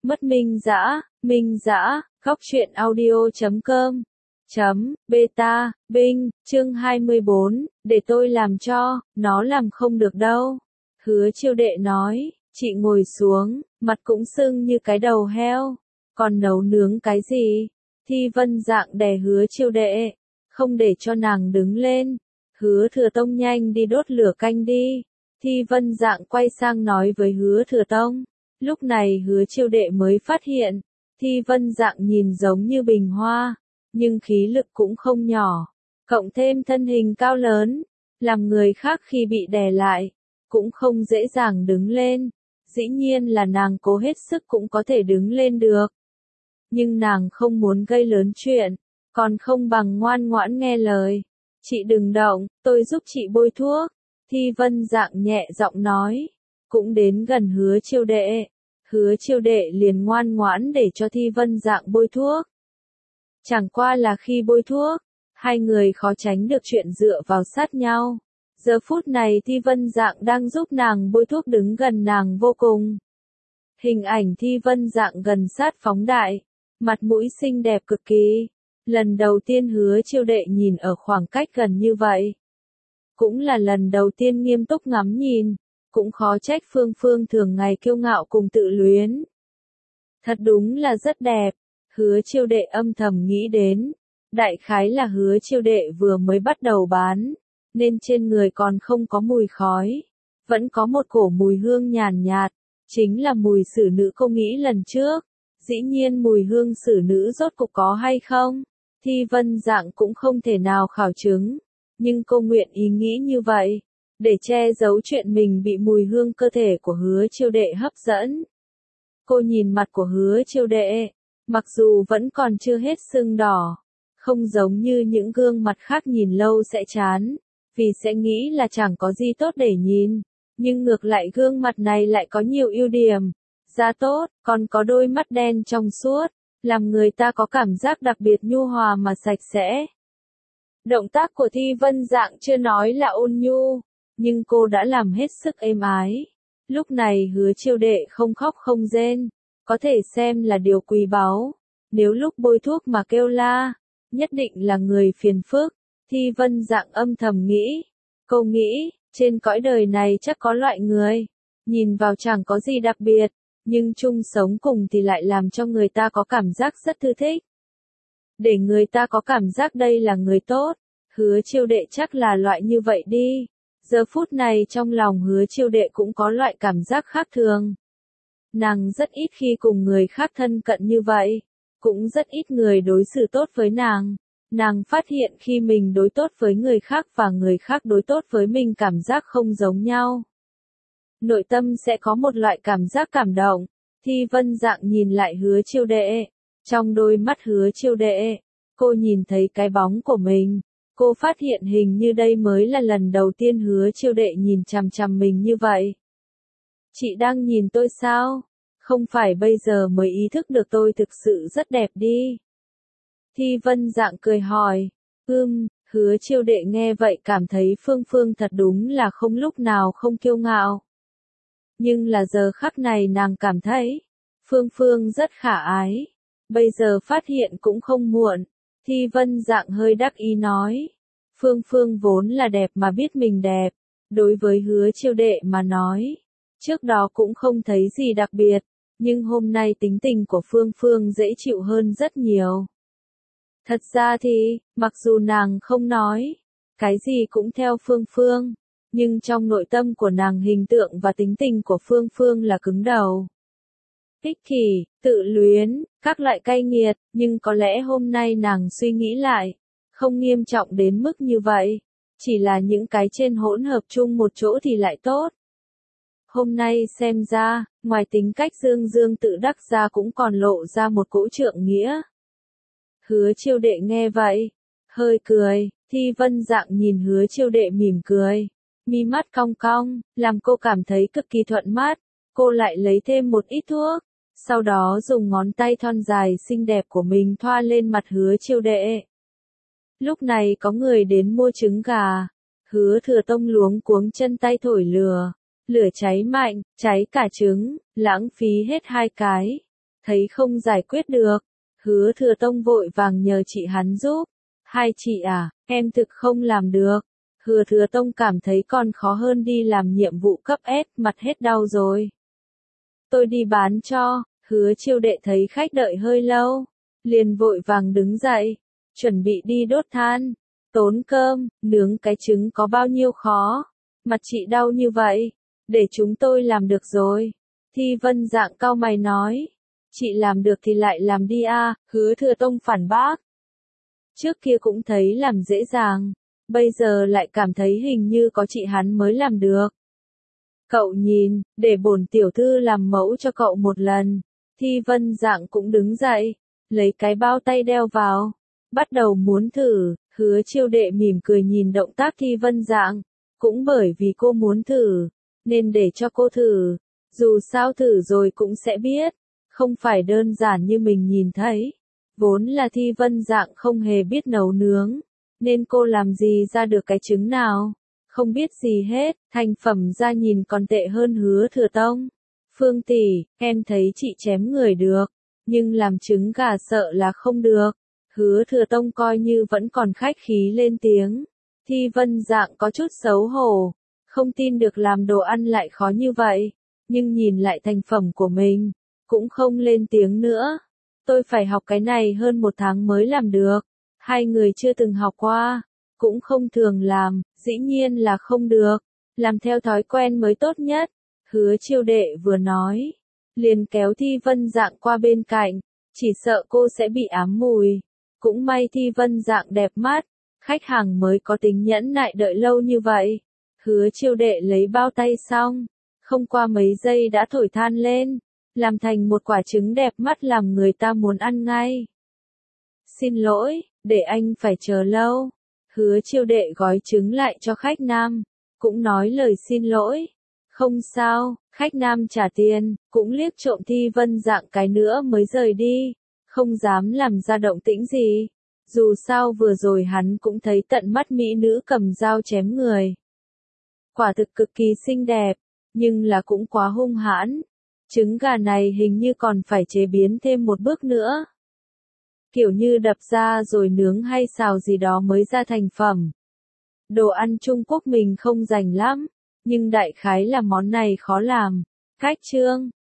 Mất Minh Dã, Góc truyện audio.com beta, Binh, chương 24, để tôi làm cho, nó làm không được đâu. Hứa Chiêu Đệ nói, chị ngồi xuống, mặt cũng sưng như cái đầu heo, còn nấu nướng cái gì? Thi Vân Dạng đè Hứa Chiêu Đệ, không để cho nàng đứng lên. Hứa Thừa Tông nhanh đi đốt lửa canh đi. Thi Vân Dạng quay sang nói với Hứa Thừa Tông. Lúc này Hứa Chiêu Đệ mới phát hiện, Thi Vân Dạng nhìn giống như bình hoa, nhưng khí lực cũng không nhỏ, cộng thêm thân hình cao lớn, làm người khác khi bị đè lại, cũng không dễ dàng đứng lên. Dĩ nhiên là nàng cố hết sức cũng có thể đứng lên được. Nhưng nàng không muốn gây lớn chuyện, còn không bằng ngoan ngoãn nghe lời. Chị đừng động, tôi giúp chị bôi thuốc. Thi Vân Dạng nhẹ giọng nói, cũng đến gần Hứa Chiêu Đệ. Hứa Chiêu Đệ liền ngoan ngoãn để cho Thi Vân Dạng bôi thuốc. Chẳng qua là khi bôi thuốc, hai người khó tránh được chuyện dựa vào sát nhau. Giờ phút này Thi Vân Dạng đang giúp nàng bôi thuốc đứng gần nàng vô cùng. Hình ảnh Thi Vân Dạng gần sát phóng đại, mặt mũi xinh đẹp cực kỳ. Lần đầu tiên Hứa Chiêu Đệ nhìn ở khoảng cách gần như vậy. Cũng là lần đầu tiên nghiêm túc ngắm nhìn, cũng khó trách Phương Phương thường ngày kiêu ngạo cùng tự luyến. Thật đúng là rất đẹp, Hứa Chiêu Đệ âm thầm nghĩ đến. Đại khái là Hứa Chiêu Đệ vừa mới bắt đầu bán, nên trên người còn không có mùi khói, vẫn có một cổ mùi hương nhàn nhạt, chính là mùi xử nữ cô nghĩ lần trước. Dĩ nhiên mùi hương xử nữ rốt cục có hay không, Thi Vân Dạng cũng không thể nào khảo chứng, nhưng cô nguyện ý nghĩ như vậy, để che giấu chuyện mình bị mùi hương cơ thể của Hứa Chiêu Đệ hấp dẫn. Cô nhìn mặt của Hứa Chiêu Đệ, mặc dù vẫn còn chưa hết sưng đỏ, không giống như những gương mặt khác nhìn lâu sẽ chán, vì sẽ nghĩ là chẳng có gì tốt để nhìn, nhưng ngược lại gương mặt này lại có nhiều ưu điểm. Da tốt, còn có đôi mắt đen trong suốt, làm người ta có cảm giác đặc biệt nhu hòa mà sạch sẽ. Động tác của Thi Vân Dạng chưa nói là ôn nhu, nhưng cô đã làm hết sức êm ái. Lúc này Hứa Chiêu Đệ không khóc không rên, có thể xem là điều quý báu. Nếu lúc bôi thuốc mà kêu la, nhất định là người phiền phức. Thi Vân Dạng âm thầm nghĩ. Cô nghĩ, trên cõi đời này chắc có loại người, nhìn vào chẳng có gì đặc biệt, nhưng chung sống cùng thì lại làm cho người ta có cảm giác rất thư thích. Để người ta có cảm giác đây là người tốt, Hứa Chiêu Đệ chắc là loại như vậy đi. Giờ phút này trong lòng Hứa Chiêu Đệ cũng có loại cảm giác khác thường. Nàng rất ít khi cùng người khác thân cận như vậy, cũng rất ít người đối xử tốt với nàng. Nàng phát hiện khi mình đối tốt với người khác và người khác đối tốt với mình cảm giác không giống nhau. Nội tâm sẽ có một loại cảm giác cảm động. Thi Vân Dạng nhìn lại Hứa Chiêu Đệ. Trong đôi mắt Hứa Chiêu Đệ, cô nhìn thấy cái bóng của mình. Cô phát hiện hình như đây mới là lần đầu tiên Hứa Chiêu Đệ nhìn chằm chằm mình như vậy. Chị đang nhìn tôi sao? Không phải bây giờ mới ý thức được tôi thực sự rất đẹp đi. Thi Vân Dạng cười hỏi. Hứa Chiêu Đệ nghe vậy cảm thấy Phương Phương thật đúng là không lúc nào không kiêu ngạo. Nhưng là giờ khắc này nàng cảm thấy, Phương Phương rất khả ái. Bây giờ phát hiện cũng không muộn. Thi Vân Dạng hơi đắc ý nói. Phương Phương vốn là đẹp mà biết mình đẹp. Đối với Hứa Chiêu Đệ mà nói, trước đó cũng không thấy gì đặc biệt. Nhưng hôm nay tính tình của Phương Phương dễ chịu hơn rất nhiều. Thật ra thì, mặc dù nàng không nói, cái gì cũng theo Phương Phương, nhưng trong nội tâm của nàng hình tượng và tính tình của Phương Phương là cứng đầu. Ích kỷ, tự luyến, các loại cay nghiệt, nhưng có lẽ hôm nay nàng suy nghĩ lại, không nghiêm trọng đến mức như vậy, chỉ là những cái trên hỗn hợp chung một chỗ thì lại tốt. Hôm nay xem ra, ngoài tính cách dương dương tự đắc ra cũng còn lộ ra một cỗ trượng nghĩa. Hứa Chiêu Đệ nghe vậy, hơi cười. Thi Vân Dạng nhìn Hứa Chiêu Đệ mỉm cười, mi mắt cong cong, làm cô cảm thấy cực kỳ thuận mắt. Cô lại lấy thêm một ít thuốc, sau đó dùng ngón tay thon dài xinh đẹp của mình thoa lên mặt Hứa Chiêu Đệ. Lúc này có người đến mua trứng gà, Hứa Thừa Tông luống cuống chân tay thổi lửa cháy mạnh, cháy cả trứng, lãng phí hết 2 cái. thấy không giải quyết được. Hứa Thừa Tông vội vàng nhờ chị hắn giúp. Hai chị à, em thực không làm được. Hứa Thừa Tông cảm thấy còn khó hơn đi làm nhiệm vụ cấp S, mặt hết đau rồi. Tôi đi bán cho. Hứa Chiêu Đệ thấy khách đợi hơi lâu, liền vội vàng đứng dậy, chuẩn bị đi đốt than, tốn cơm, nướng cái trứng có bao nhiêu khó. Mặt chị đau như vậy, để chúng tôi làm được rồi. Thi Vân Dạng cau mày nói, chị làm được thì lại làm đi a. Hứa Thừa Tông phản bác. Trước kia cũng thấy làm dễ dàng, bây giờ lại cảm thấy hình như có chị hắn mới làm được. Cậu nhìn, để bổn tiểu thư làm mẫu cho cậu một lần. Thi Vân Dạng cũng đứng dậy, lấy cái bao tay đeo vào, bắt đầu muốn thử. Hứa Chiêu Đệ mỉm cười nhìn động tác Thi Vân Dạng, cũng bởi vì cô muốn thử, nên để cho cô thử. Dù sao thử rồi cũng sẽ biết, không phải đơn giản như mình nhìn thấy. Vốn là Thi Vân Dạng không hề biết nấu nướng, nên cô làm gì ra được cái trứng nào. Không biết gì hết, thành phẩm ra nhìn còn tệ hơn Hứa Thừa Tông. Phương tỷ, em thấy chị chém người được, nhưng làm trứng gà sợ là không được. Hứa Thừa Tông coi như vẫn còn khách khí lên tiếng. Thi Vân Dạng có chút xấu hổ, không tin được làm đồ ăn lại khó như vậy, nhưng nhìn lại thành phẩm của mình, cũng không lên tiếng nữa. Tôi phải học cái này hơn 1 tháng mới làm được. Hai người chưa từng học qua, cũng không thường làm, dĩ nhiên là không được. Làm theo thói quen mới tốt nhất. Hứa Chiêu Đệ vừa nói, liền kéo Thi Vân Dạng qua bên cạnh, chỉ sợ cô sẽ bị ám mùi. Cũng may Thi Vân Dạng đẹp mắt, khách hàng mới có tính nhẫn nại đợi lâu như vậy. Hứa Chiêu Đệ lấy bao tay xong, không qua mấy giây đã thổi than lên, làm thành một quả trứng đẹp mắt làm người ta muốn ăn ngay. Xin lỗi, để anh phải chờ lâu. Hứa Chiêu Đệ gói trứng lại cho khách nam, cũng nói lời xin lỗi. Không sao, khách nam trả tiền, cũng liếc trộm Thi Vân Dạng cái nữa mới rời đi, không dám làm ra động tĩnh gì. Dù sao vừa rồi hắn cũng thấy tận mắt mỹ nữ cầm dao chém người. Quả thực cực kỳ xinh đẹp, nhưng là cũng quá hung hãn. Trứng gà này hình như còn phải chế biến thêm một bước nữa. Kiểu như đập ra rồi nướng hay xào gì đó mới ra thành phẩm. Đồ ăn Trung Quốc mình không rành lắm, nhưng đại khái là món này khó làm. Cách chương